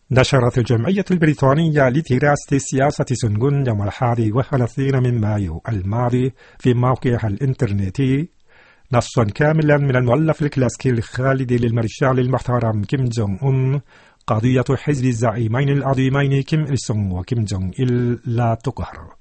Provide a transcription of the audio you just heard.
نشرت الجمعية البريطانية لدراسة سياسة سنغون يوم 31 من مايو الماضي في موقعها الإنترنتي نصا كاملا من المؤلف الكلاسيكي الخالد للمارشال المحترم كيم جونغ أون قضية حزب الزعيمين العظيمين كيم إل سونغ وكيم جونغ إل لا تقهر.